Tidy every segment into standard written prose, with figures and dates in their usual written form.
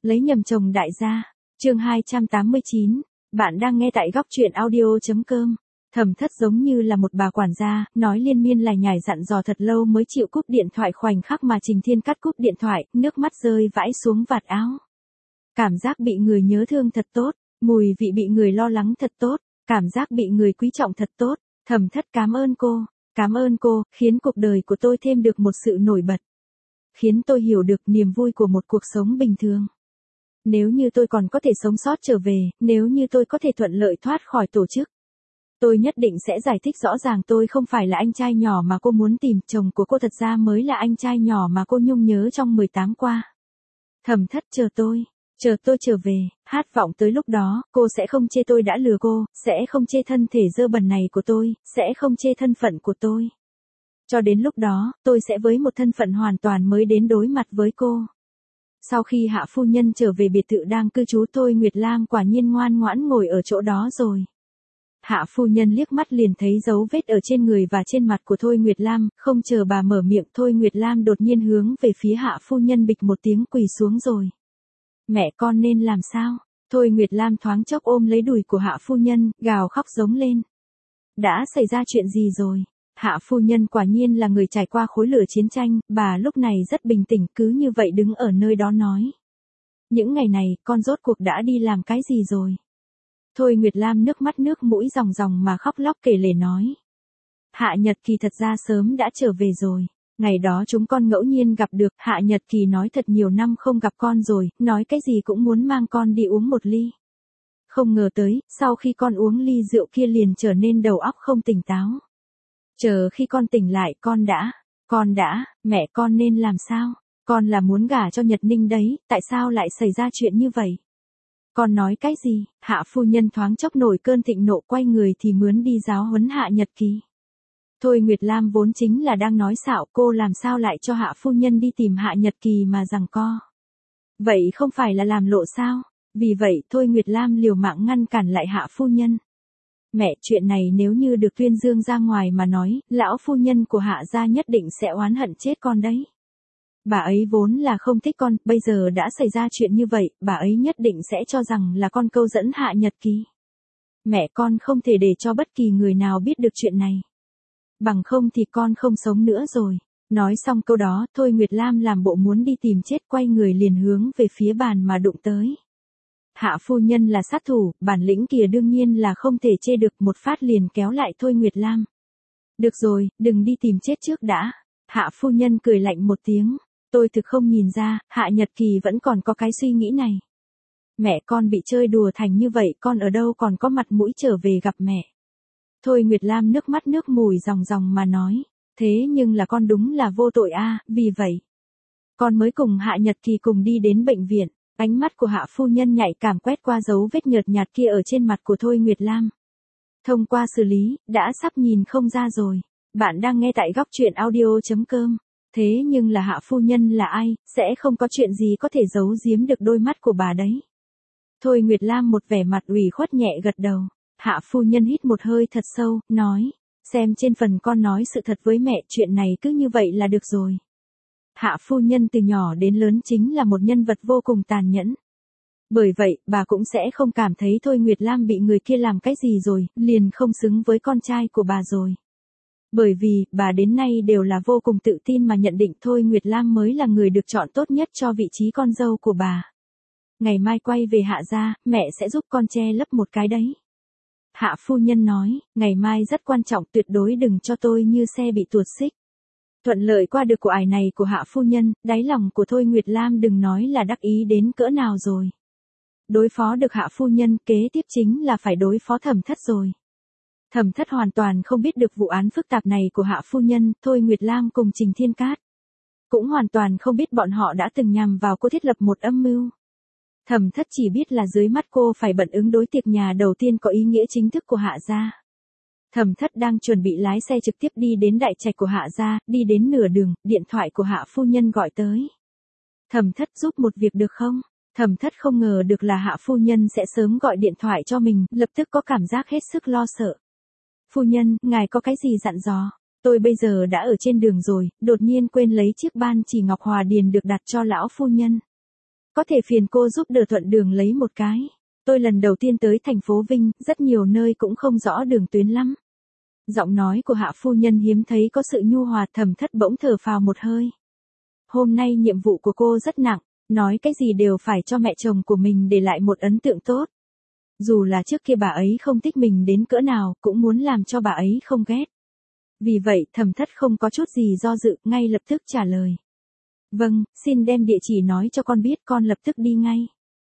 Lấy nhầm chồng đại gia. Chương 289. Bạn đang nghe tại góc truyện audio.com. Thẩm Thất giống như là một bà quản gia, nói liên miên lải nhải dặn dò thật lâu mới chịu cúp điện thoại. Khoảnh khắc mà Trình Thiên cắt cúp điện thoại, nước mắt rơi vãi xuống vạt áo. Cảm giác bị người nhớ thương thật tốt, mùi vị bị người lo lắng thật tốt, cảm giác bị người quý trọng thật tốt. Thẩm Thất cảm ơn cô, khiến cuộc đời của tôi thêm được một sự nổi bật. Khiến tôi hiểu được niềm vui của một cuộc sống bình thường. Nếu như tôi còn có thể sống sót trở về, nếu như tôi có thể thuận lợi thoát khỏi tổ chức, tôi nhất định sẽ giải thích rõ ràng tôi không phải là anh trai nhỏ mà cô muốn tìm, chồng của cô thật ra mới là anh trai nhỏ mà cô nhung nhớ trong 18 qua. Thẩm Thất chờ tôi trở về, hát vọng tới lúc đó, cô sẽ không chê tôi đã lừa cô, sẽ không chê thân thể dơ bẩn này của tôi, sẽ không chê thân phận của tôi. Cho đến lúc đó, tôi sẽ với một thân phận hoàn toàn mới đến đối mặt với cô. Sau khi Hạ phu nhân trở về biệt thự đang cư trú, Thôi Nguyệt Lam quả nhiên ngoan ngoãn ngồi ở chỗ đó rồi. Hạ phu nhân liếc mắt liền thấy dấu vết ở trên người và trên mặt của Thôi Nguyệt Lam, không chờ bà mở miệng, Thôi Nguyệt Lam đột nhiên hướng về phía Hạ phu nhân bịch một tiếng quỳ xuống rồi. Mẹ con nên làm sao? Thôi Nguyệt Lam thoáng chốc ôm lấy đùi của Hạ phu nhân, gào khóc giống lên. Đã xảy ra chuyện gì rồi? Hạ phu nhân quả nhiên là người trải qua khối lửa chiến tranh, bà lúc này rất bình tĩnh, cứ như vậy đứng ở nơi đó nói. Những ngày này, con rốt cuộc đã đi làm cái gì rồi? Thôi Nguyệt Lam nước mắt nước mũi ròng ròng mà khóc lóc kể lể nói. Hạ Nhật Kỳ thật ra sớm đã trở về rồi. Ngày đó chúng con ngẫu nhiên gặp được, Hạ Nhật Kỳ nói thật nhiều năm không gặp con rồi, nói cái gì cũng muốn mang con đi uống một ly. Không ngờ tới, sau khi con uống ly rượu kia liền trở nên đầu óc không tỉnh táo. Chờ khi con tỉnh lại con đã, mẹ con nên làm sao? Con là muốn gả cho Nhật Ninh đấy, tại sao lại xảy ra chuyện như vậy? Con nói cái gì? Hạ phu nhân thoáng chốc nổi cơn thịnh nộ, quay người thì mướn đi giáo huấn Hạ Nhật Kỳ. Thôi Nguyệt Lam vốn chính là đang nói xạo, cô làm sao lại cho Hạ phu nhân đi tìm Hạ Nhật Kỳ mà giằng co. Vậy không phải là làm lộ sao? Vì vậy Thôi Nguyệt Lam liều mạng ngăn cản lại Hạ phu nhân. Mẹ, chuyện này nếu như được tuyên dương ra ngoài mà nói, lão phu nhân của Hạ gia nhất định sẽ oán hận chết con đấy. Bà ấy vốn là không thích con, bây giờ đã xảy ra chuyện như vậy, bà ấy nhất định sẽ cho rằng là con câu dẫn Hạ Nhật Kỳ. Mẹ con không thể để cho bất kỳ người nào biết được chuyện này. Bằng không thì con không sống nữa rồi. Nói xong câu đó, Thôi Nguyệt Lam làm bộ muốn đi tìm chết, quay người liền hướng về phía bàn mà đụng tới. Hạ phu nhân là sát thủ, bản lĩnh kìa đương nhiên là không thể chê được, một phát liền kéo lại Thôi Nguyệt Lam. Được rồi, đừng đi tìm chết trước đã. Hạ phu nhân cười lạnh một tiếng. Tôi thực không nhìn ra, Hạ Nhật Kỳ vẫn còn có cái suy nghĩ này. Mẹ con bị chơi đùa thành như vậy, con ở đâu còn có mặt mũi trở về gặp mẹ. Thôi Nguyệt Lam nước mắt nước mũi ròng ròng mà nói. Thế nhưng là con đúng là vô tội a, vì vậy con mới cùng Hạ Nhật Kỳ cùng đi đến bệnh viện. Ánh mắt của Hạ phu nhân nhạy cảm quét qua dấu vết nhợt nhạt kia ở trên mặt của Thôi Nguyệt Lam. Thông qua xử lý, đã sắp nhìn không ra rồi. Bạn đang nghe tại góc truyện audio.com. Thế nhưng là Hạ phu nhân là ai, sẽ không có chuyện gì có thể giấu giếm được đôi mắt của bà đấy. Thôi Nguyệt Lam một vẻ mặt ủy khuất nhẹ gật đầu. Hạ phu nhân hít một hơi thật sâu, nói. Xem trên phần con nói sự thật với mẹ, chuyện này cứ như vậy là được rồi. Hạ phu nhân từ nhỏ đến lớn chính là một nhân vật vô cùng tàn nhẫn. Bởi vậy, bà cũng sẽ không cảm thấy Thôi Nguyệt Lam bị người kia làm cái gì rồi, liền không xứng với con trai của bà rồi. Bởi vì, bà đến nay đều là vô cùng tự tin mà nhận định Thôi Nguyệt Lam mới là người được chọn tốt nhất cho vị trí con dâu của bà. Ngày mai quay về Hạ gia, mẹ sẽ giúp con che lấp một cái đấy. Hạ phu nhân nói, ngày mai rất quan trọng, tuyệt đối đừng cho tôi như xe bị tuột xích. Thuận lợi qua được của ải này của Hạ phu nhân, đáy lòng của Thôi Nguyệt Lam đừng nói là đắc ý đến cỡ nào rồi. Đối phó được Hạ phu nhân, kế tiếp chính là phải đối phó Thẩm Thất rồi. Thẩm Thất hoàn toàn không biết được vụ án phức tạp này của Hạ phu nhân, Thôi Nguyệt Lam cùng Trình Thiên Cát cũng hoàn toàn không biết bọn họ đã từng nhằm vào cô thiết lập một âm mưu. Thẩm Thất chỉ biết là dưới mắt cô phải bận ứng đối tiệc nhà đầu tiên có ý nghĩa chính thức của Hạ gia. Thẩm Thất đang chuẩn bị lái xe trực tiếp đi đến đại trạch của Hạ gia, đi đến nửa đường, điện thoại của Hạ phu nhân gọi tới. Thẩm Thất giúp một việc được không? Thẩm Thất không ngờ được là Hạ phu nhân sẽ sớm gọi điện thoại cho mình, lập tức có cảm giác hết sức lo sợ. Phu nhân, ngài có cái gì dặn dò? Tôi bây giờ đã ở trên đường rồi, đột nhiên quên lấy chiếc ban chỉ ngọc hòa điền được đặt cho lão phu nhân. có thể phiền cô giúp đỡ thuận đường lấy một cái. Tôi lần đầu tiên tới thành phố Vinh, rất nhiều nơi cũng không rõ đường tuyến lắm. Giọng nói của Hạ phu nhân hiếm thấy có sự nhu hòa, Thẩm Thất bỗng thở phào một hơi. Hôm nay nhiệm vụ của cô rất nặng, nói cái gì đều phải cho mẹ chồng của mình để lại một ấn tượng tốt. Dù là trước kia bà ấy không thích mình đến cỡ nào, cũng muốn làm cho bà ấy không ghét. Vì vậy, Thẩm Thất không có chút gì do dự, ngay lập tức trả lời. Vâng, xin đem địa chỉ nói cho con biết, con lập tức đi ngay.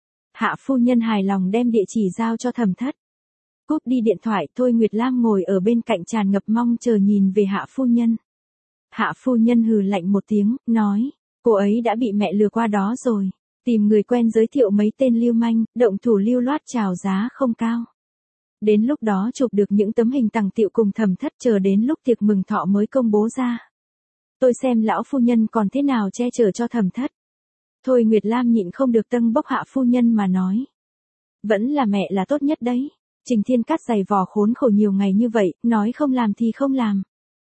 Hạ phu nhân hài lòng đem địa chỉ giao cho Thẩm Thất. Cúp đi điện thoại, Thôi Nguyệt Lam ngồi ở bên cạnh tràn ngập mong chờ nhìn về Hạ phu nhân. Hạ phu nhân hừ lạnh một tiếng, nói, cô ấy đã bị mẹ lừa qua đó rồi. Tìm người quen giới thiệu mấy tên lưu manh, động thủ lưu loát chào giá không cao. Đến lúc đó chụp được những tấm hình tằng tiệu cùng Thẩm Thất, chờ đến lúc tiệc mừng thọ mới công bố ra. Tôi xem lão phu nhân còn thế nào che chở cho Thẩm Thất. Thôi Nguyệt Lam nhịn không được tâng bốc Hạ phu nhân mà nói. Vẫn là mẹ là tốt nhất đấy. Trình Thiên Cát giày vò khốn khổ nhiều ngày như vậy, nói không làm thì không làm.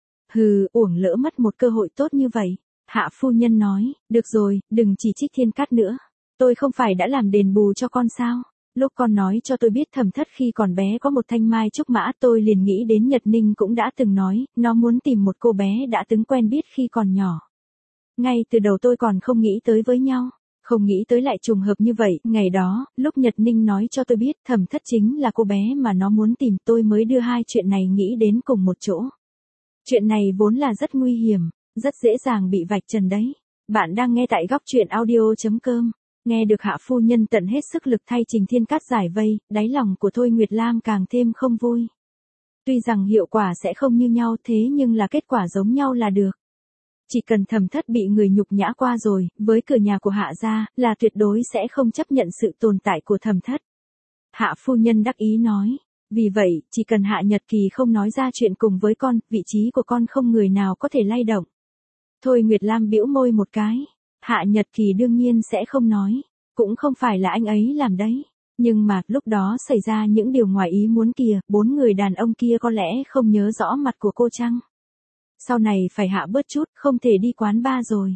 Hừ, uổng lỡ mất một cơ hội tốt như vậy. Hạ phu nhân nói, được rồi, đừng chỉ trích Thiên Cát nữa. Tôi không phải đã làm đền bù cho con sao? Lúc con nói cho tôi biết Thẩm Thất khi còn bé có một thanh mai trúc mã, tôi liền nghĩ đến Nhật Ninh cũng đã từng nói, nó muốn tìm một cô bé đã từng quen biết khi còn nhỏ. Ngay từ đầu tôi còn không nghĩ tới với nhau. Không nghĩ tới lại trùng hợp như vậy, ngày đó, lúc Nhật Ninh nói cho tôi biết Thẩm Thất chính là cô bé mà nó muốn tìm, tôi mới đưa hai chuyện này nghĩ đến cùng một chỗ. Chuyện này vốn là rất nguy hiểm, rất dễ dàng bị vạch trần đấy. Bạn đang nghe tại góc truyện audio.com. Nghe được Hạ phu nhân tận hết sức lực thay Trình Thiên Cát giải vây, đáy lòng của Thôi Nguyệt Lam càng thêm không vui. Tuy rằng hiệu quả sẽ không như nhau thế nhưng là kết quả giống nhau là được. Chỉ cần Thẩm Thất bị người nhục nhã qua rồi, với cửa nhà của Hạ gia, là tuyệt đối sẽ không chấp nhận sự tồn tại của Thẩm Thất. Hạ phu nhân đắc ý nói, vì vậy, chỉ cần Hạ Nhật Kỳ không nói ra chuyện cùng với con, vị trí của con không người nào có thể lay động. Thôi Nguyệt Lam bĩu môi một cái, Hạ Nhật Kỳ đương nhiên sẽ không nói, cũng không phải là anh ấy làm đấy. Nhưng mà, lúc đó xảy ra những điều ngoài ý muốn kìa, 4 người đàn ông kia có lẽ không nhớ rõ mặt của cô chăng? Sau này phải hạ bớt chút, không thể đi quán bar rồi.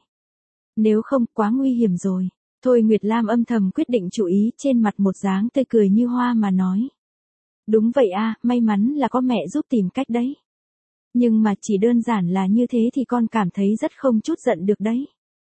Nếu không, quá nguy hiểm rồi. Thôi Nguyệt Lam âm thầm quyết định chú ý, trên mặt một dáng tươi cười như hoa mà nói. Đúng vậy a, may mắn là có mẹ giúp tìm cách đấy. Nhưng mà chỉ đơn giản là như thế thì con cảm thấy rất không chút giận được đấy.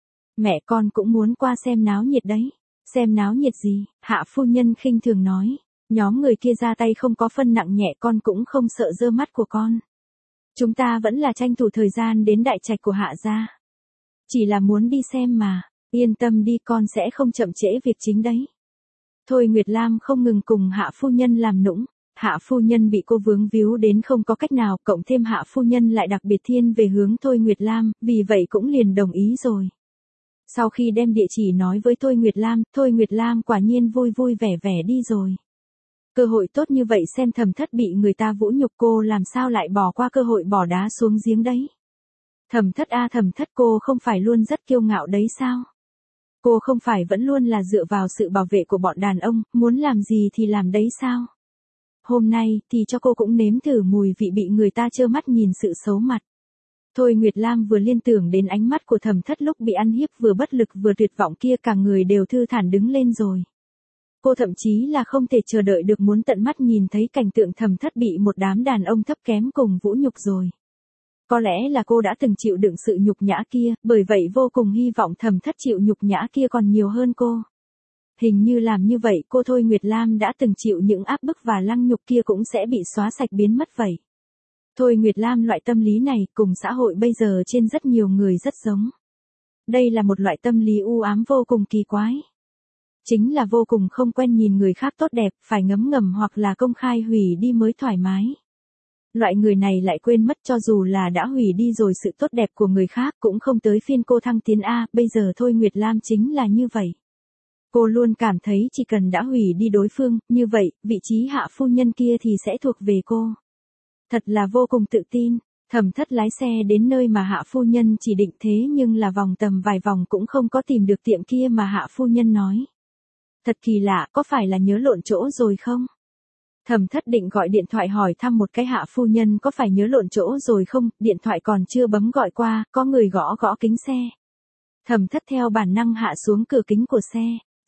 Mẹ con cũng muốn qua xem náo nhiệt đấy. Xem náo nhiệt gì? Hạ phu nhân khinh thường nói. Nhóm người kia ra tay không có phân nặng nhẹ, con cũng không sợ dơ mắt của con. Chúng ta vẫn là tranh thủ thời gian đến đại trạch của Hạ gia. Chỉ là muốn đi xem mà, yên tâm đi, con sẽ không chậm trễ việc chính đấy. Thôi Nguyệt Lam không ngừng cùng Hạ phu nhân làm nũng. Hạ phu nhân bị cô vướng víu đến không có cách nào, cộng thêm Hạ phu nhân lại đặc biệt thiên về hướng Thôi Nguyệt Lam, vì vậy cũng liền đồng ý rồi. Sau khi đem địa chỉ nói với Thôi Nguyệt Lam quả nhiên vui vui vẻ vẻ đi rồi. Cơ hội tốt như vậy xem Thẩm Thất bị người ta vũ nhục, cô làm sao lại bỏ qua cơ hội bỏ đá xuống giếng đấy. Thẩm Thất a, Thẩm Thất, cô không phải luôn rất kiêu ngạo đấy sao? Cô không phải vẫn luôn là dựa vào sự bảo vệ của bọn đàn ông, muốn làm gì thì làm đấy sao? Hôm nay thì cho cô cũng nếm thử mùi vị bị người ta trơ mắt nhìn sự xấu mặt. Thôi Nguyệt Lam vừa liên tưởng đến ánh mắt của Thẩm Thất lúc bị ăn hiếp, vừa bất lực vừa tuyệt vọng kia, cả người đều thư thản đứng lên rồi. Cô thậm chí là không thể chờ đợi được muốn tận mắt nhìn thấy cảnh tượng Thẩm Thất bị một đám đàn ông thấp kém cùng vũ nhục rồi. Có lẽ là cô đã từng chịu đựng sự nhục nhã kia, bởi vậy vô cùng hy vọng Thẩm Thất chịu nhục nhã kia còn nhiều hơn cô. Hình như làm như vậy cô Thôi Nguyệt Lam đã từng chịu những áp bức và lăng nhục kia cũng sẽ bị xóa sạch biến mất vậy. Thôi Nguyệt Lam loại tâm lý này cùng xã hội bây giờ trên rất nhiều người rất giống. Đây là một loại tâm lý u ám vô cùng kỳ quái. Chính là vô cùng không quen nhìn người khác tốt đẹp, phải ngấm ngầm hoặc là công khai hủy đi mới thoải mái. Loại người này lại quên mất cho dù là đã hủy đi rồi sự tốt đẹp của người khác cũng không tới phiên cô thăng tiến A, bây giờ Thôi Nguyệt Lam chính là như vậy. Cô luôn cảm thấy chỉ cần đã hủy đi đối phương, như vậy, vị trí Hạ phu nhân kia thì sẽ thuộc về cô. Thật là vô cùng tự tin. Thẩm Thất lái xe đến nơi mà Hạ phu nhân chỉ định, thế nhưng là vòng tầm vài vòng cũng không có tìm được tiệm kia mà Hạ phu nhân nói. Thật kỳ lạ, có phải là nhớ lộn chỗ rồi không? Thẩm Thất định gọi điện thoại hỏi thăm một cái Hạ phu nhân có phải nhớ lộn chỗ rồi không, điện thoại còn chưa bấm gọi qua, có người gõ gõ kính xe. Thẩm Thất theo bản năng hạ xuống cửa kính của xe.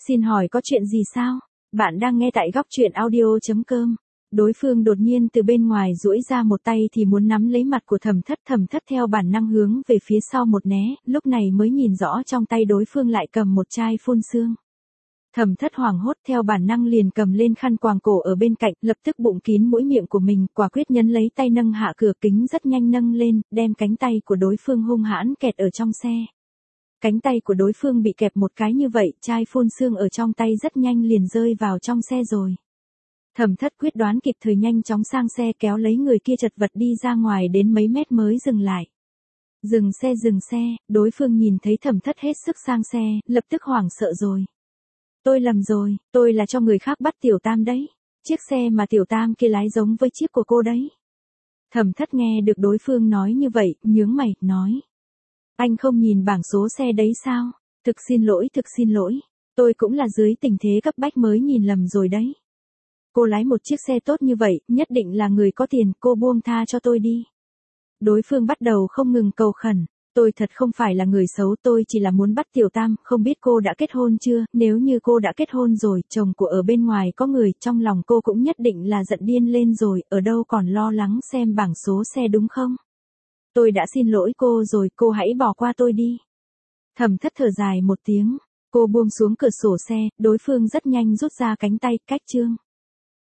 Xin hỏi có chuyện gì sao? Bạn đang nghe tại góc chuyện audio.com. Đối phương đột nhiên từ bên ngoài duỗi ra một tay thì muốn nắm lấy mặt của Thẩm Thất theo bản năng hướng về phía sau một né, lúc này mới nhìn rõ trong tay đối phương lại cầm một chai phun sương. Thẩm Thất hoảng hốt theo bản năng liền cầm lên khăn quàng cổ ở bên cạnh, lập tức bụng kín mũi miệng của mình, quả quyết nhấn lấy tay nâng hạ cửa kính rất nhanh nâng lên, đem cánh tay của đối phương hung hãn kẹt ở trong xe. Cánh tay của đối phương bị kẹp một cái như vậy, chai phun sương ở trong tay rất nhanh liền rơi vào trong xe rồi. Thẩm Thất quyết đoán kịp thời nhanh chóng sang xe kéo lấy người kia chật vật đi ra ngoài đến mấy mét mới dừng lại. Dừng xe, đối phương nhìn thấy Thẩm Thất hết sức sang xe, lập tức hoảng sợ rồi. Tôi lầm rồi, tôi là cho người khác bắt Tiểu Tam đấy. Chiếc xe mà Tiểu Tam kia lái giống với chiếc của cô đấy. Thẩm Thất nghe được đối phương nói như vậy, nhướng mày, nói. Anh không nhìn bảng số xe đấy sao? Thực xin lỗi. Tôi cũng là dưới tình thế cấp bách mới nhìn lầm rồi đấy. Cô lái một chiếc xe tốt như vậy, nhất định là người có tiền, cô buông tha cho tôi đi. Đối phương bắt đầu không ngừng cầu khẩn. Tôi thật không phải là người xấu, tôi chỉ là muốn bắt Tiểu Tam, không biết cô đã kết hôn chưa, nếu như cô đã kết hôn rồi, chồng của ở bên ngoài có người, trong lòng cô cũng nhất định là giận điên lên rồi, ở đâu còn lo lắng xem bảng số xe đúng không? Tôi đã xin lỗi cô rồi, cô hãy bỏ qua tôi đi. Thẩm Thất thở dài một tiếng, cô buông xuống cửa sổ xe, đối phương rất nhanh rút ra cánh tay, cách chương.